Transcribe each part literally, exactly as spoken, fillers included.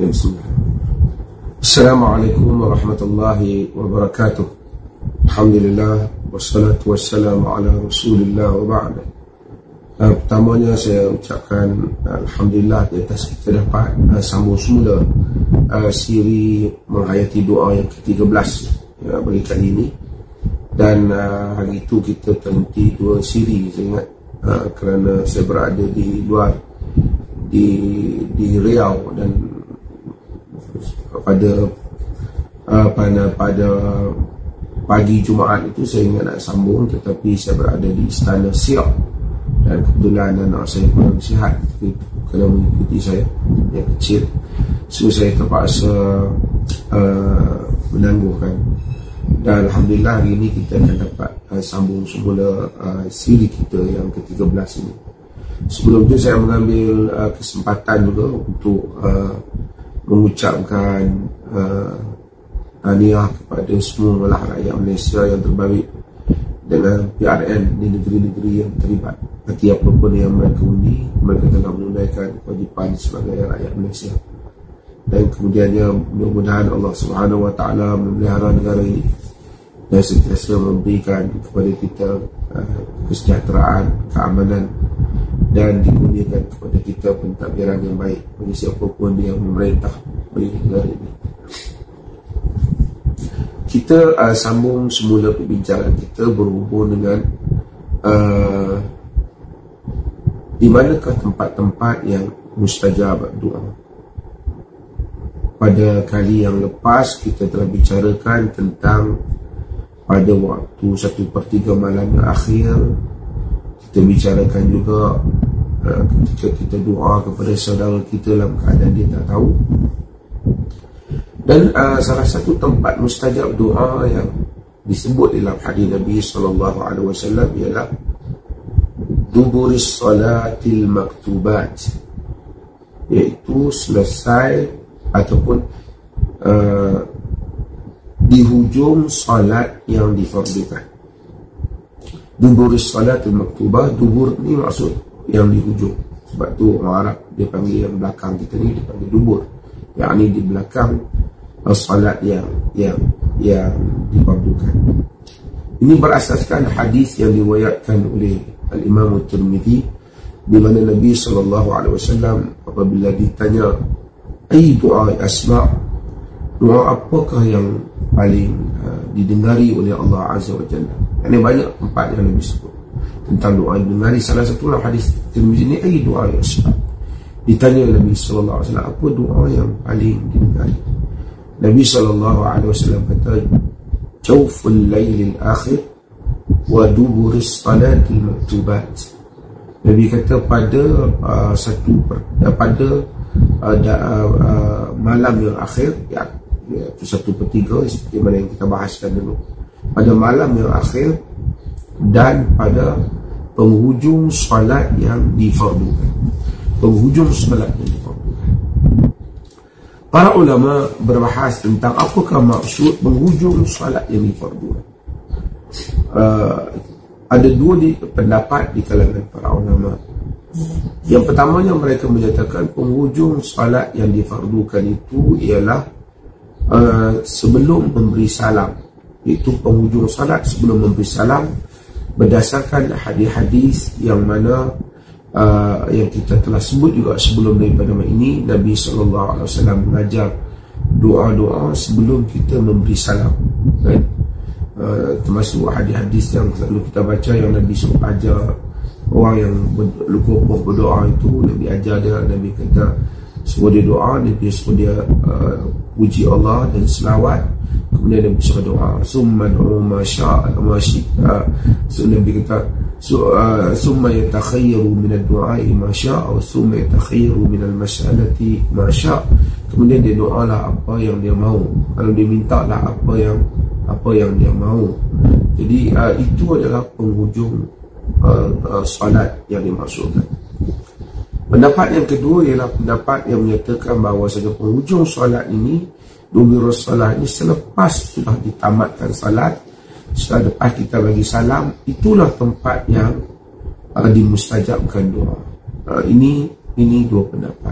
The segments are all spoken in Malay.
Bismillah. Assalamualaikum warahmatullahi wabarakatuh. Alhamdulillah, wassalatu wassalamu ala rasulillah wa ba'da. Uh, pertamanya saya ucapkan uh, Alhamdulillah di atas kita dapat uh, sambung semula uh, siri menghayati doa yang ke tiga belas uh, bagi kali ini. Dan uh, hari itu kita terhenti dua siri, saya ingat, uh, kerana saya berada di luar di di Riau, dan pada uh, pada pada pagi Jumaat itu saya ingat nak sambung, tetapi saya berada di Istana Siak dan kebetulan anak saya kurang sihat kena mengikuti saya yang kecil, so saya terpaksa uh, menangguhkan. Dan Alhamdulillah hari ini kita akan dapat uh, sambung semula uh, siri kita yang ke tiga belas ini. Sebelum itu saya mengambil uh, kesempatan juga untuk uh, mengucapkan uh, tahniah kepada semua rakyat Malaysia yang terbaik dengan P R N di negeri-negeri yang terlibat. Arti apa pun yang mereka undi, mereka telah menunaikan kewajipan sebagai rakyat Malaysia. Dan kemudiannya mudah-mudahan Allah Subhanahu Wa Taala memelihara negara ini dan sentiasa memberikan kepada kita uh, kesejahteraan, keamanan, dan dikurniakan kepada kita pentadbiran yang baik bagi siapapun yang memerintah bagi negara ini. Kita uh, sambung semula perbincangan kita berhubung dengan uh, di manakah tempat-tempat yang mustajab doa. Pada kali yang lepas kita telah bicarakan tentang pada waktu satu per tiga malam yang akhir. Kita bicarakan juga uh, ketika kita doa kepada saudara kita dalam keadaan dia tak tahu. Dan uh, salah satu tempat mustajab doa yang disebut dalam hadis Nabi sallallahu alaihi wasallam ialah duburis salatil maktubat, iaitu selesai ataupun uh, di hujung salat yang difardukan. Dubur salatul maktubah, dubur ni maksud yang di hujung. Sebab tu orang Arab dia panggil yang belakang kita ni dia panggil dubur, yakni di belakang uh, salat yang yang yang difardukan. Ini berasaskan hadis yang diriwayatkan oleh Al-Imam At-Tirmidzi, di mana Nabi sallallahu alaihi wasallam apabila ditanya ai doa asma', doa apakah yang paling uh, didengari oleh Allah Azza wa Jalla. Ini banyak tempat yang Nabi sebut tentang doa didengari. Salah satu dalam hadis Tirmizi ni ai doa asma'. Ditanya Nabi sallallahu alaihi wasallam apa doa yang paling didengari. Nabi sallallahu alaihi wasallam kata jawful lailil akhir wa duburis salatil maktubat. Nabi kata pada uh, satu uh, pada uh, da, uh, malam yang akhir, ya, iaitu satu per tiga seperti mana yang kita bahaskan dulu, pada malam yang akhir dan pada penghujung salat yang difardukan. Penghujung salat yang difardukan. Para ulama berbahas tentang apakah maksud penghujung salat yang difardukan. Uh, ada dua di, pendapat di kalangan para ulama. Yang pertamanya mereka menyatakan penghujung salat yang difardukan itu ialah uh, sebelum memberi salam, iaitu penghujung salat sebelum memberi salam, berdasarkan hadis-hadis yang mana uh, yang kita telah sebut juga sebelum daripada ini. Nabi sallallahu alaihi wasallam mengajar doa-doa sebelum kita memberi salam, kan? Uh, termasuk hadis-hadis yang selalu kita baca yang Nabi suruh ajar orang yang lupa berdoa itu. Nabi ajar dia, Nabi kata suruh dia doa, Nabi suruh dia uh, puji Allah dan selawat, kemudian Nabi suruh doa summa du'u ma sya'a ma syi'a. So Nabi kata summa yatakhayyaru min ad-du'a'i ma sya'a wa summa yatakhayyaru min al-mas'alati ma sya'a. Kemudian dia doalah apa yang dia mahu, kalau dia mintalah apa yang apa yang dia mahu. Jadi uh, itu adalah penghujung uh, uh, salat yang dimaksudkan. Pendapat yang kedua ialah pendapat yang menyatakan bahawa saja penghujung salat ini, dubirus salat ini, selepas sudah ditamatkan salat, setelah lepas kita bagi salam, itulah tempat yang uh, dimustajabkan doa. Uh, ini ini dua pendapat.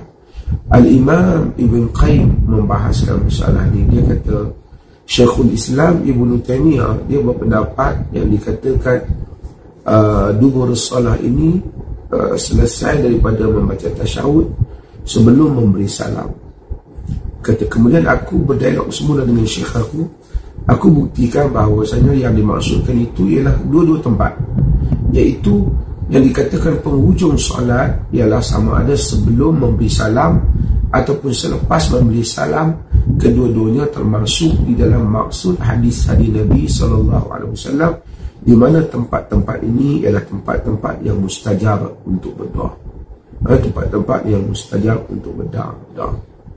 Al-Imam Ibn Qayyim membahaskan masalah ni. Dia kata Syekhul Islam Ibn Taymiyah dia berpendapat yang dikatakan uh, dubur salah ini uh, selesai daripada membaca tasyahud sebelum memberi salam. Kata kemudian aku berdialog semula dengan syekh aku. Aku buktikan bahawasanya yang dimaksudkan itu ialah dua-dua tempat, iaitu yang dikatakan penghujung solat ialah sama ada sebelum memberi salam ataupun selepas memberi salam. Kedua-duanya termasuk di dalam maksud hadis-hadis Nabi sallallahu alaihi wasallam, di mana tempat-tempat ini ialah tempat-tempat yang mustajab untuk berdoa. Tempat-tempat yang mustajab untuk berdoa.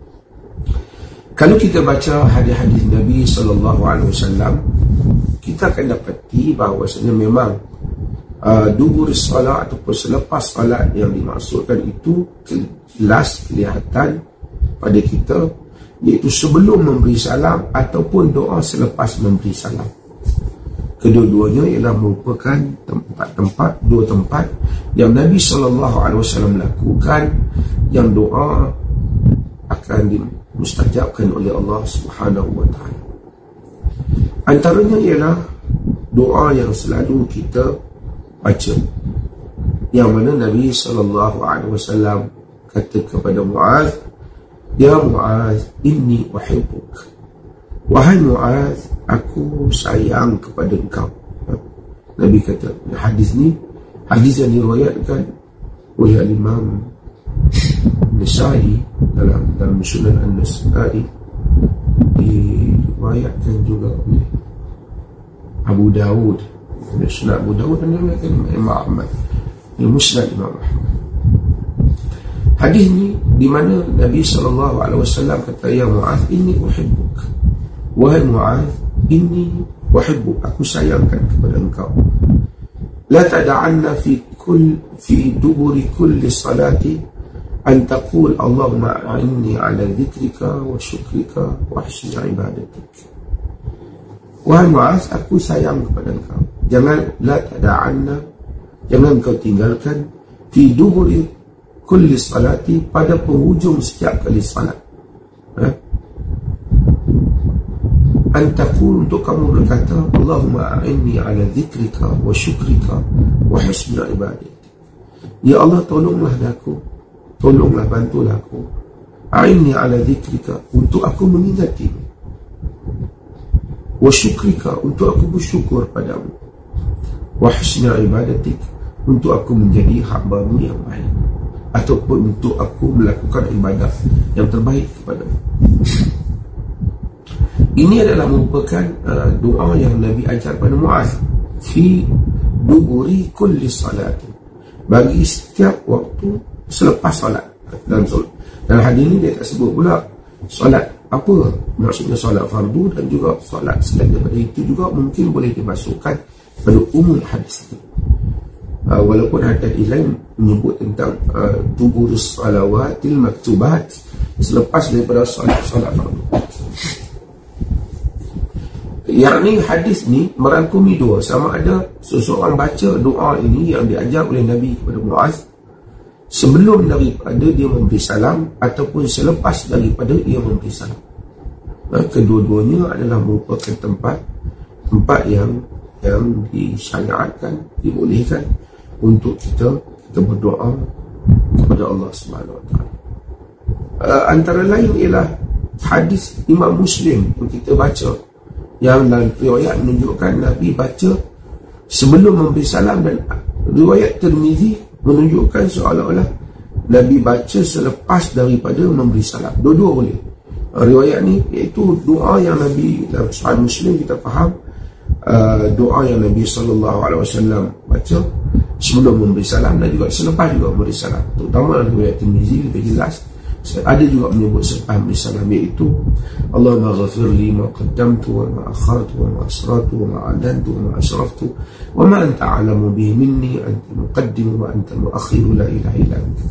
Kalau kita baca hadis-hadis Nabi sallallahu alaihi wasallam, kita akan dapati bahawasanya memang uh, dubur solat ataupun selepas solat yang dimaksudkan itu jelas kelihatan pada kita, iaitu sebelum memberi salam ataupun doa selepas memberi salam. Kedua-duanya ialah merupakan tempat-tempat, dua tempat yang Nabi sallallahu alaihi wasallam lakukan, yang doa akan dimustajabkan oleh Allah Subhanahu wa taala. Antaranya ialah doa yang selalu kita baca, yang mana Nabi sallallahu alaihi wasallam kata kepada Muaz, "Ya Muaz, inni uhibbuk." Wahai Muaz, aku sayang kepada engkau. Nabi kata, hadis ni hadis yang diriwayatkan oleh Imam Nasa'i dalam dalam Sunan An-Nasa'i, diriwayatkan juga oleh Abu Dawud, Sunan Abu Dawud dan diriwayatkan Imam Ahmad, Musnad Imam Ahmad. Hadis ni di mana Nabi sallallahu alaihi wasallam kata, "Ya Muaz, inni uhibbuk." Wahai Muaz, inni uhibbuk, aku sayangkan kepada engkau. La tada'anna fi kull fi duburi kulli salati an taqul Allahumma a'inni ala dhikrika wa syukrika wa husni ibadatik. Wahai Muaz, aku sayang kepada engkau. Jangan la tada'anna, jangan kau tinggalkan fi duburi kulli salati, pada penghujung setiap kali salat. Ha? Antaqul, untuk kamu berkata, Allahumma a'inni ala dhikrika wa syukrika wa husni ibadatik. Ya Allah, tolonglah aku, tolonglah bantulah aku. A'inni ala dhikrika, untuk aku mengingatimu. Wa syukrika, untuk aku bersyukur padamu. Wa husni ibadatik, untuk aku menjadi hamba-Mu yang baik, ataupun untuk aku melakukan ibadah yang terbaik kepadamu. Ini adalah merupakan uh, doa yang Nabi ajar pada Muaz fi duburi kulli salat, bagi setiap waktu selepas solat. Dan solat, dalam hadis ini dia tak sebut pula solat apa, maksudnya solat fardu dan juga solat selain daripada itu juga mungkin boleh dimasukkan pada umum hadis ini. Uh, walaupun hadis lain menyebut tentang uh, duburus salawatil maktubat, selepas daripada solat-solat fardu. Yang ni hadis ni merangkumi dua, sama ada seseorang baca doa ini yang diajar oleh Nabi kepada Muaz sebelum daripada dia memberi salam ataupun selepas daripada dia memberi salam. Nah, kedua-duanya adalah merupakan tempat tempat yang yang disyariatkan, dibolehkan untuk kita kita berdoa kepada Allah Subhanahu Wa Taala. Uh, antara lain ialah hadis Imam Muslim yang kita baca, yang dalam riwayat menunjukkan Nabi baca sebelum memberi salam, dan riwayat Tirmizi menunjukkan seolah-olah Nabi baca selepas daripada memberi salam. Dua-dua boleh. Riwayat ni iaitu doa yang Nabi dalam Sahih Muslim kita faham, uh, doa yang Nabi sallallahu alaihi wasallam baca sebelum memberi salam dan juga selepas juga memberi salam. Terutama dalam riwayat Tirmizi lebih jelas. Ada juga menyebut selepas memberi salam, iaitu Allahumma ghafir li ma qaddamtu wa ma akhartu wa ma asrartu wa ma a'lantu wa ma asraftu wa ma anta a'lamu bihi minni, anta muqaddim wa anta muakhir, la ilaha illa anta.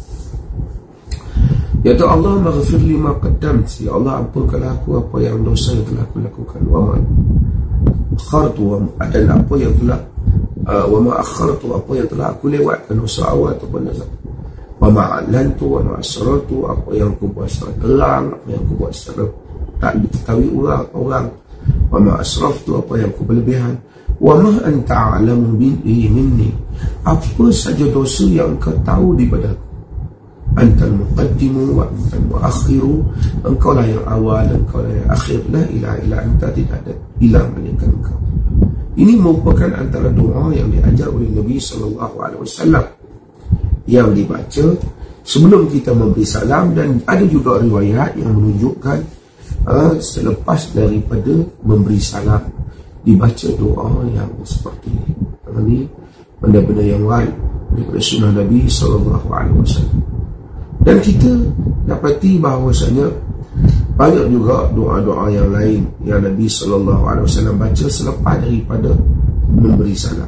Ya Allahumma ghafir li ma qaddamtu, ya Allah ampunkanlah aku apa yang dosa yang telah aku lakukan, wa ma akhartu, dan apa yang telah uh, wa ma akhartu, apa yang telah aku lewatkan, dosa awal ataupun dosa Wa ma'alantu wa ma'asrartu, apa yang aku buat secara terang, apa yang aku buat secara tak diketahui orang orang wa ma'asraftu, apa yang aku berlebihan. Wa ma anta a'lamu bihi minni, apa saja dosa yang kau tahu daripada aku. Antal muqaddimu wa antal muakhiru, engkau lah yang awal, engkau lah yang akhir. La ilaha illa anta, tidak ada ilah melainkan engkau. Ini merupakan antara doa yang diajar oleh Nabi sallallahu alaihi wasallam yang dibaca sebelum kita memberi salam, dan ada juga riwayat yang menunjukkan uh, selepas daripada memberi salam dibaca doa yang seperti ini. Benda-benda yang lain daripada sunnah Nabi sallallahu alaihi wasallam. Dan kita dapati bahawasanya banyak juga doa-doa yang lain yang Nabi sallallahu alaihi wasallam baca selepas daripada memberi salam.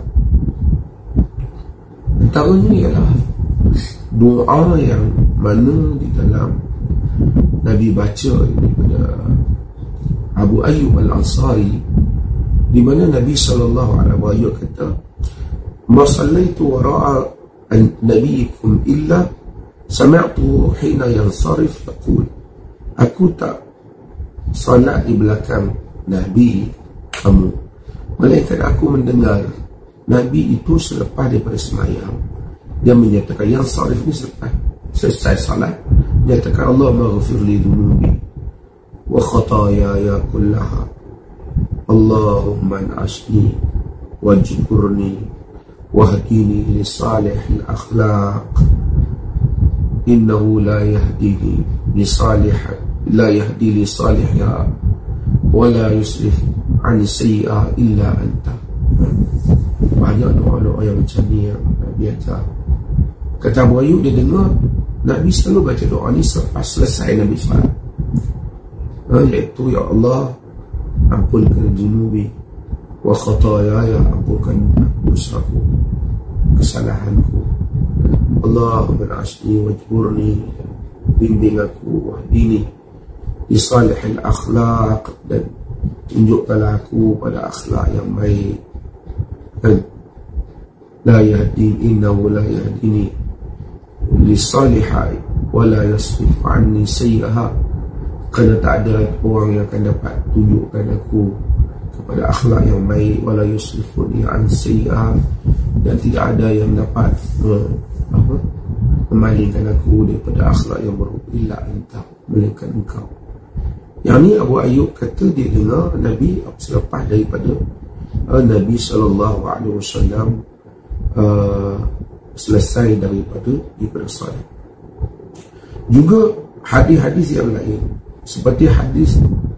Antaranya ialah doa yang mana di dalam Nabi baca daripada Abu Ayyub Al-Ansari, di mana Nabi sallallahu alaihi wasallam kata, "Ma sallaitu wara'a an-nabiyyikum illa sami'tu hina yansarif yaqul." Aku tak salat di belakang Nabi kamu, melainkan aku mendengar Nabi itu selepas daripada semayang dia menyatakan, yang sarif ni selepas selesai salat, menyatakan, Allahumma ghafir li dhunubi wa khatayaya kullaha, Allahumma an'ashni wajburni wahdini li salihil akhlaq, innahu la yahdini li salih la yahdi li salihha wa la yusrif an sayyi'a illa anta. Banyak doa-doa yang macam ni yang Nabi ajar. Kata Abu Ayyub, dia dengar Nabi selalu baca doa ni selepas selesai Nabi salat, ha, iaitu, ya Allah, ampunkan zunubi wa khatayaya, ampunkan dosaku, kesalahanku, Allahumma asni wajburni, bimbing aku, wahdini li salihil akhlaq, dan tunjukkanlah aku pada akhlak yang baik. Dan la yahdi, innahu la yahdini li salihai wa la yasrif anni sayyi'aha, kerana tak ada orang yang akan dapat tunjukkan aku kepada akhlak yang baik, wa la yusrifuni an sayyi'aha, dan tidak ada yang dapat uh, apa memalingkan aku daripada akhlak yang buruk, illa anta, melainkan engkau. Yang ni Abu Ayyub kata dia dengar Nabi selepas daripada uh, Nabi sallallahu alaihi wasallam uh, selesai daripada daripada salat. Juga hadis-hadis yang lain seperti hadis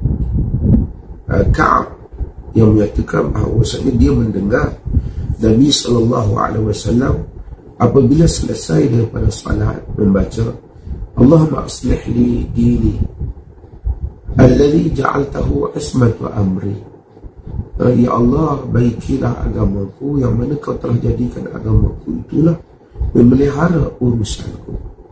uh, Ka'ab yang menyatakan bahawasanya dia mendengar Nabi sallallahu alaihi wasallam apabila selesai daripada salat membaca, Allahumma aslih li dini alladhi ja'altahu ismatu amri, ya Allah, baikilah agamaku yang mana kau telah jadikan agamaku itulah memelihara urusanku.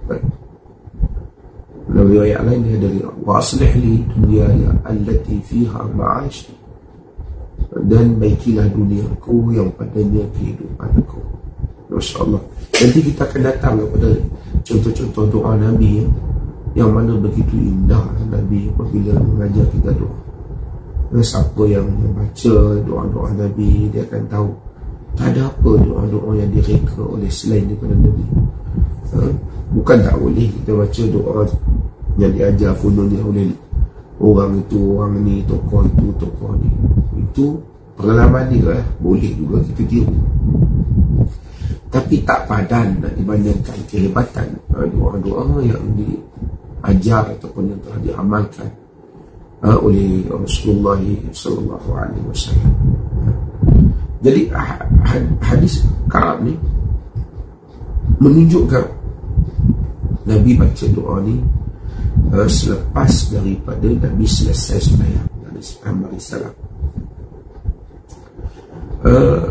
Dalam riwayat lain dia dari, wa aslih li dunyaya allati fiha ma'ashi, dan baikilah duniaku yang padanya kehidupanku. Masya Allah. Nanti kita akan datang kepada contoh-contoh doa Nabi ya, yang mana begitu indah Nabi apabila mengajar kita doa. Siapa yang membaca doa-doa Nabi, dia akan tahu tak ada apa doa-doa yang direka oleh selain daripada Nabi. Ha? Bukan tak boleh kita baca doa yang diajar kononnya oleh orang itu, orang ni, tokoh itu, tokoh ni. Itu pengalaman dia lah. Boleh juga kita tiru, tapi tak padan nak dibandingkan kehebatan doa-doa yang diajar ataupun yang telah diamalkan uh, oleh Rasulullah sallallahu alaihi wasallam. Jadi hadis Ka'ab ni menunjukkan Nabi baca doa ni uh, selepas daripada Nabi selesai sembahyang alaihi salam. Uh,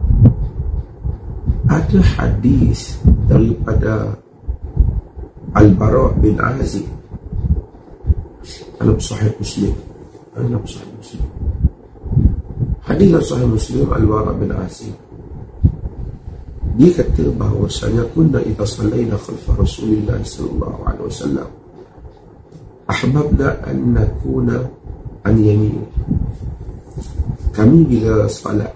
ada hadis daripada Al-Bara' bin Azib dalam Sahih Muslim, dalam Sahih Muslim, hadis dalam Sahih Muslim, Al-Bara' bin Azib dia kata bahawasanya kunna idza sallaina khalfa Rasulillah sallallahu alaihi wasallam ahbabna an nakuna an yamin. Kami bila salat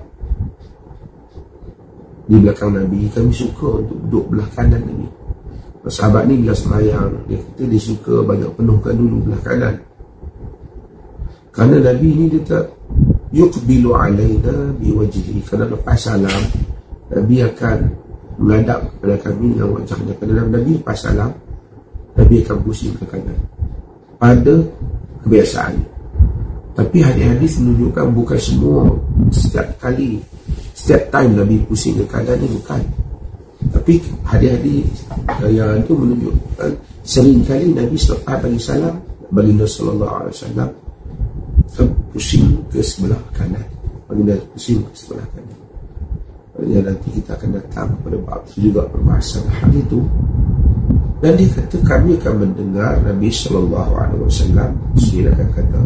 di belakang Nabi, kami suka untuk duduk belah kanan Nabi. Sahabat ni bila sembahyang, dia kata dia suka banyak penuhkan dulu belah kanan, kerana Nabi ni dia tak yuqbilu alaina biwajhihi, kerana lepas salam Nabi akan menghadap kepada kami dengan wajahnya. Kerana Nabi lepas salam, Nabi akan pusing ke kanan pada kebiasaan. Tapi hadis-hadis menunjukkan bukan semua, setiap kali, setiap time Nabi pusing ke kanan ni bukan. Tapi hadis-hadis yang itu menunjukkan sering kali Nabi selepas bagi salam, baginda sallallahu alaihi wasallam pusing ke sebelah kanan, baginda pusing ke sebelah kanan. Ya, nanti kita akan datang kepada bab itu juga perbahasan hal itu. Dan dia kata kami akan mendengar Nabi sallallahu alaihi wasallam dia akan kata,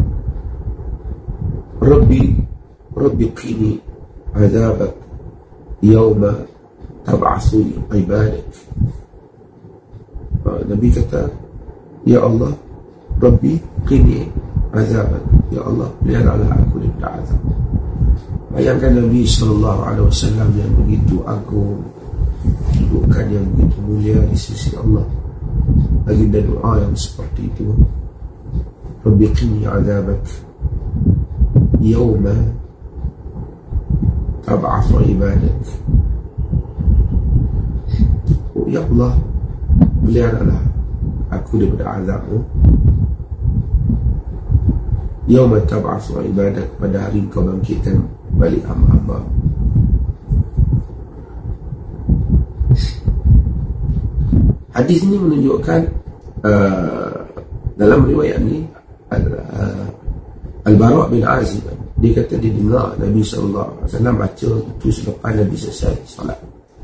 Rabbi Rabbi qini azabak yawma tab'athu ibadak. Nabi kata, ya Allah, Rabbi qini azabak, ya Allah, peliharalah aku daripada azab. Bayangkan Nabi sallallahu alaihi wasallam yang begitu agung, kedudukan yang begitu mulia di sisi Allah, baginda doa yang seperti itu, Rabbi qini azabak yawma tab'athu ibadak. Oh, ya Allah, peliharalah aku daripada azabmu yawma tab'athu ibadak, pada hari kau bangkitkan balik hamba-hamba. Hadis ini menunjukkan uh, dalam riwayat ni uh, Al-Bara' bin Azib, dia kata dia dengar Nabi sallallahu alaihi wasallam baca itu selepas Nabi selesai salat.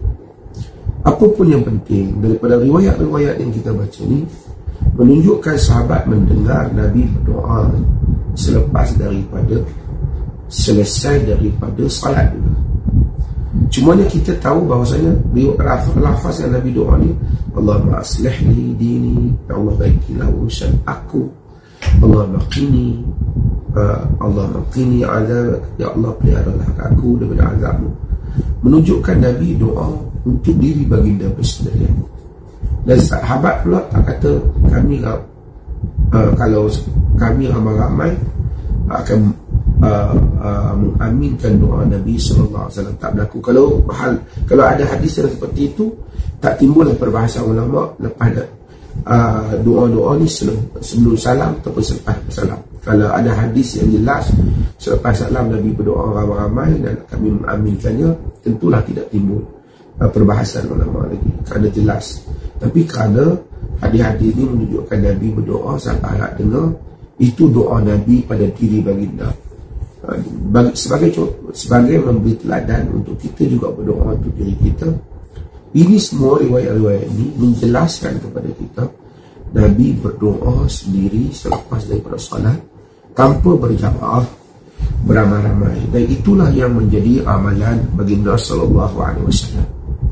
Apa pun yang penting daripada riwayat-riwayat yang kita baca ni menunjukkan sahabat mendengar Nabi berdoa selepas daripada selesai daripada salat juga. Cumanya kita tahu bahawasanya lafaz yang Nabi doa ni, Allahumma aslih li dini, ya Allah baikilah urusan aku, Allahumma qini uh, Allahumma qini azab, ya Allah peliharalah aku daripada azabmu, menunjukkan Nabi doa untuk diri baginda bersendirian. Dan sahabat pula tak kata kami uh, kalau kami ramai-ramai akan Uh, uh, mengaminkan doa Nabi sallallahu alaihi wasallam, tak berlaku. Kalau hal, kalau ada hadis yang seperti itu, tak timbullah perbahasan ulama lepas uh, doa-doa ni sebelum, sebelum salam ataupun selepas salam. Kalau ada hadis yang jelas selepas salam Nabi berdoa ramai-ramai dan kami mengaminkannya, tentulah tidak timbul uh, perbahasan ulama lagi, kerana jelas. Tapi kerana hadis-hadis ini menunjukkan Nabi berdoa sampai ayat dengar, itu doa Nabi pada diri baginda. Bagi, sebagai sebagai memberi teladan untuk kita juga berdoa untuk diri kita. Ini semua riwayat-riwayat ini menjelaskan kepada kita Nabi berdoa sendiri selepas daripada salat tanpa berjamaah beramai-ramai, dan itulah yang menjadi amalan baginda sallallahu alaihi wasallam.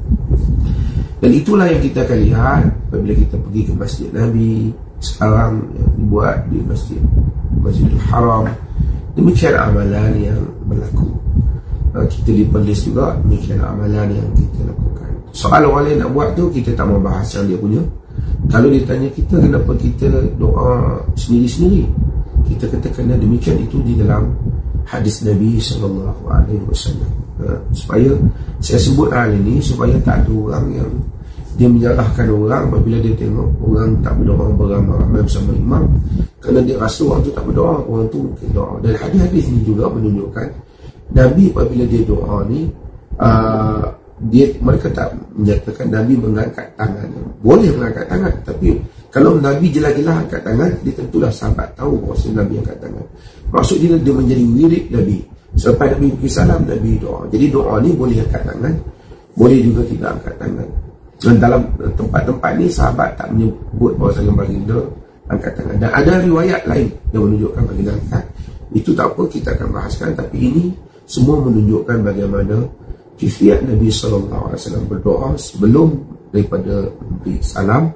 Dan itulah yang kita akan lihat apabila kita pergi ke Masjid Nabi sekarang yang dibuat di Masjid Masjidil Haram. Demikian amalan yang berlaku. Kita di Perlis juga demikian amalan yang kita lakukan. Soal orang lain nak buat tu kita tak mau bahas yang dia punya. Kalau dia tanya kita kenapa kita doa sendiri-sendiri, kita kata kerana demikian itu di dalam hadis Nabi sallallahu alaihi wasallam. Supaya saya sebut hal ini supaya tak ada orang yang dia menyalahkan orang apabila dia tengok orang tak berdoa beramai-ramai bersama imam, kerana dia rasa orang tu tak berdoa, orang tu mungkin doa. Dan hadis-hadis ini juga menunjukkan Nabi apabila dia doa ni uh, dia, mereka tak menyatakan Nabi mengangkat tangan. Boleh mengangkat tangan, tapi kalau Nabi jelas-jelas angkat tangan, dia tentulah sahabat tahu bahawa Nabi angkat tangan. Maksud dia, dia menjadi wirid Nabi. Selepas Nabi pergi salam, Nabi doa. Jadi doa ni boleh angkat tangan, boleh juga tidak angkat tangan. Dan dalam tempat-tempat ni sahabat tak menyebut bahawasanya baginda angkat tangan. Dan ada riwayat lain yang menunjukkan baginda angkat. Itu tak apa, kita akan bahaskan. Tapi ini semua menunjukkan bagaimana Kifiat Nabi sallallahu alaihi wasallam berdoa sebelum daripada memberi salam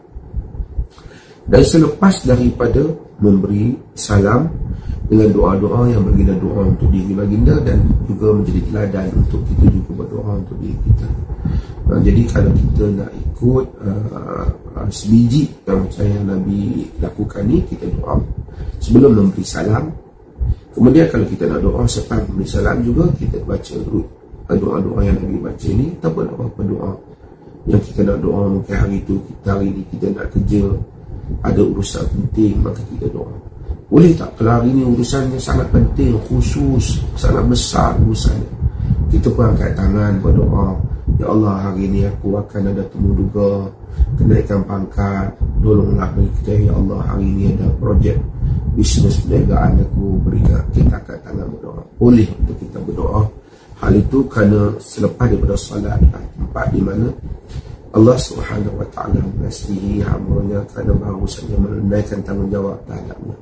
dan selepas daripada memberi salam, dengan doa-doa yang baginda doa untuk diri baginda dan juga menjadi teladan untuk kita juga berdoa untuk diri kita. Uh, jadi kalau kita nak ikut uh, uh, sebiji yang macam yang Nabi lakukan ni, kita doa sebelum memberi salam. Kemudian kalau kita nak doa selepas memberi salam juga, kita baca doa-doa yang Nabi baca ni, ataupun apa-apa doa yang kita nak doa. Mungkin hari tu, kita hari ni kita nak kerja, ada urusan penting, maka kita doa. Boleh tak kalau hari ni urusannya sangat penting, khusus, sangat besar urusannya, kita pun angkat tangan berdoa, ya Allah, hari ni aku akan ada temu duga kenaikan pangkat, tolonglah bagi kita ya Allah, hari ni ada projek bisnes perniagaan aku, berikan. Kita angkat tangan berdoa. Boleh untuk kita berdoa. Hal itu kerana selepas daripada solat, tempat di mana Allah Subhanahu Wa Taala mengasihi hamba-Nya kerana baru saja menunaikan tanggungjawab terhadapnya.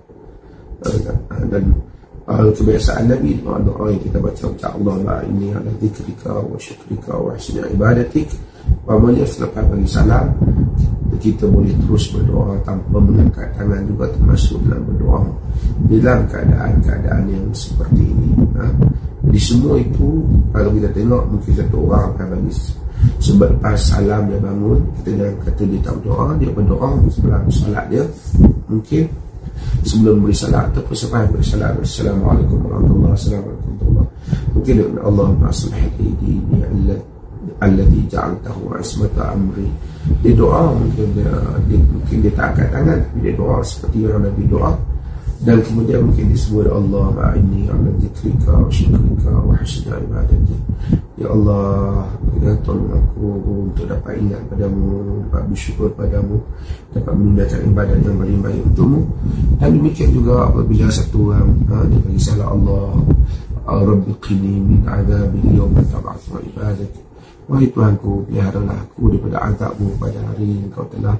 Dan uh, kebiasaan Nabi, doa-doa yang kita baca, macam Allah inni ala dzikrika wa syukrika wa husni ibadatik, umpamanya selepas bagi salam, kita boleh terus berdoa tanpa mengangkat tangan juga, termasuk dalam berdoa dalam keadaan-keadaan yang seperti ini. Ha? Jadi semua itu kalau kita tengok, mungkin satu orang akan bagi sebab lepas salam dia bangun, kita jangan kata dia tak berdoa, dia berdoa sebelum salat dia, mungkin sebelum beri salat ataupun selepas beri salat. Assalamualaikum warahmatullahi wabarakatuh. Mungkin Allahumma aslih dini alladhi ja'altahu ismata amri. Dia doa, mungkin dia, dia mungkin dia tak angkat tangan, tapi dia doa seperti yang Nabi doa. Dan kemudian mungkin disebut Allah ma'inni ala dzikrika wa syukrika wa husni ibadati. Ya Allah, ya tolong aku untuk dapat ingat padamu, dapat bersyukur padamu, dapat menunaikan ibadat yang paling baik untukmu. Dan demikian juga apabila satu orang ha, dia bagi salah Allah, Rabbi qini min azabil yawmi tab'athu ibadati. Wahai Tuhanku, peliharalah aku daripada azabmu pada hari engkau telah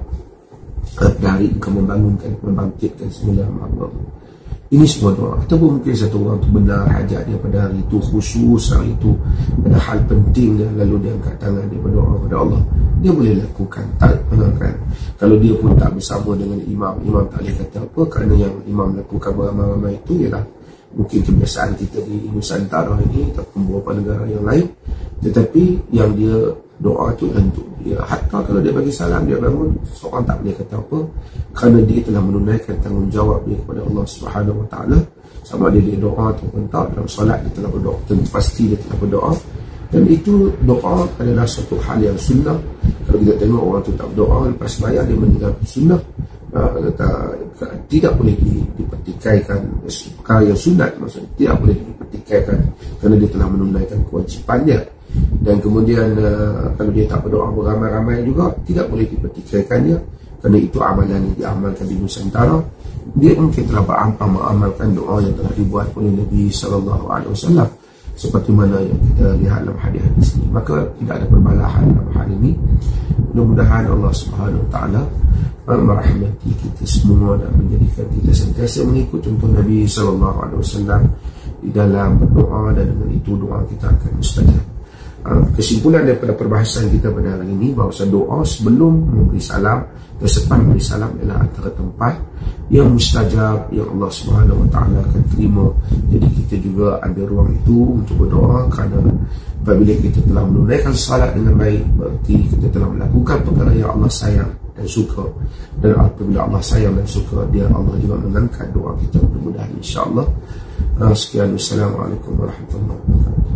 pada hari engkau membangunkan, membangkitkan semula hamba. Ini semua doa. Ataupun mungkin satu orang tu benar hajat dia pada hari itu, khusus hari itu, ada hal penting dia, lalu dia angkat tangan, dia berdoa kepada Allah, dia boleh lakukan. Tak kan? Kalau dia pun tak bersama dengan imam, imam tak boleh kata apa, kerana yang imam lakukan beramai-ramai itu ialah mungkin kebiasaan kita di Nusantara ini ataupun beberapa negara yang lain. Tetapi yang dia doa itu untuk dia, hatta kalau dia bagi salam, dia bangun, seorang tak boleh kata apa, kerana dia telah menunaikan tanggungjawab dia kepada Allah Subhanahu Wa Taala. Sama ada dia doa ataupun tak, dalam solat dia telah berdoa, tentu pasti dia telah berdoa. Dan itu doa adalah satu hal yang sunnah. Kalau kita tengok orang tu tak berdoa, lepas bayar dia meninggalkan sunnah, uh, tak, tidak boleh dipertikaikan perkara yang sunat, maksudnya tidak boleh dipertikaikan kerana dia telah menunaikan kewajipannya. Dan kemudian uh, kalau dia tak berdoa beramai-ramai juga, tidak boleh dipertikaikannya, kerana itu amalan yang diamalkan di Nusantara. Dia mungkin telah berampang mengamalkan doa yang telah dibuat oleh Nabi sallallahu alaihi wasallam, seperti mana yang kita lihat dalam hadis-hadis ini. Maka tidak ada perbalahan dalam hal ini. Mudah-mudahan Allah Subhanahu Wa Taala merahmati kita semua dan menjadikan kita sentiasa mengikut contoh Nabi sallallahu alaihi wasallam di dalam berdoa, dan dengan itu doa kita akan mustajab. Kesimpulan daripada perbahasan kita pada hari ini, bahawa doa sebelum memberi salam dan selepas memberi salam ialah antara tempat yang mustajab, yang Allah Subhanahu Wa Taala akan terima. Jadi kita juga ada ruang itu untuk berdoa, kerana apabila kita telah menunaikan salat dengan baik, berarti kita telah melakukan perkara yang Allah sayang dan suka. Dan apabila Allah sayang dan suka, dia Allah juga mengangkat doa kita, mudah-mudahan insya-Allah. Sekian, wassalamualaikum warahmatullahi wabarakatuh.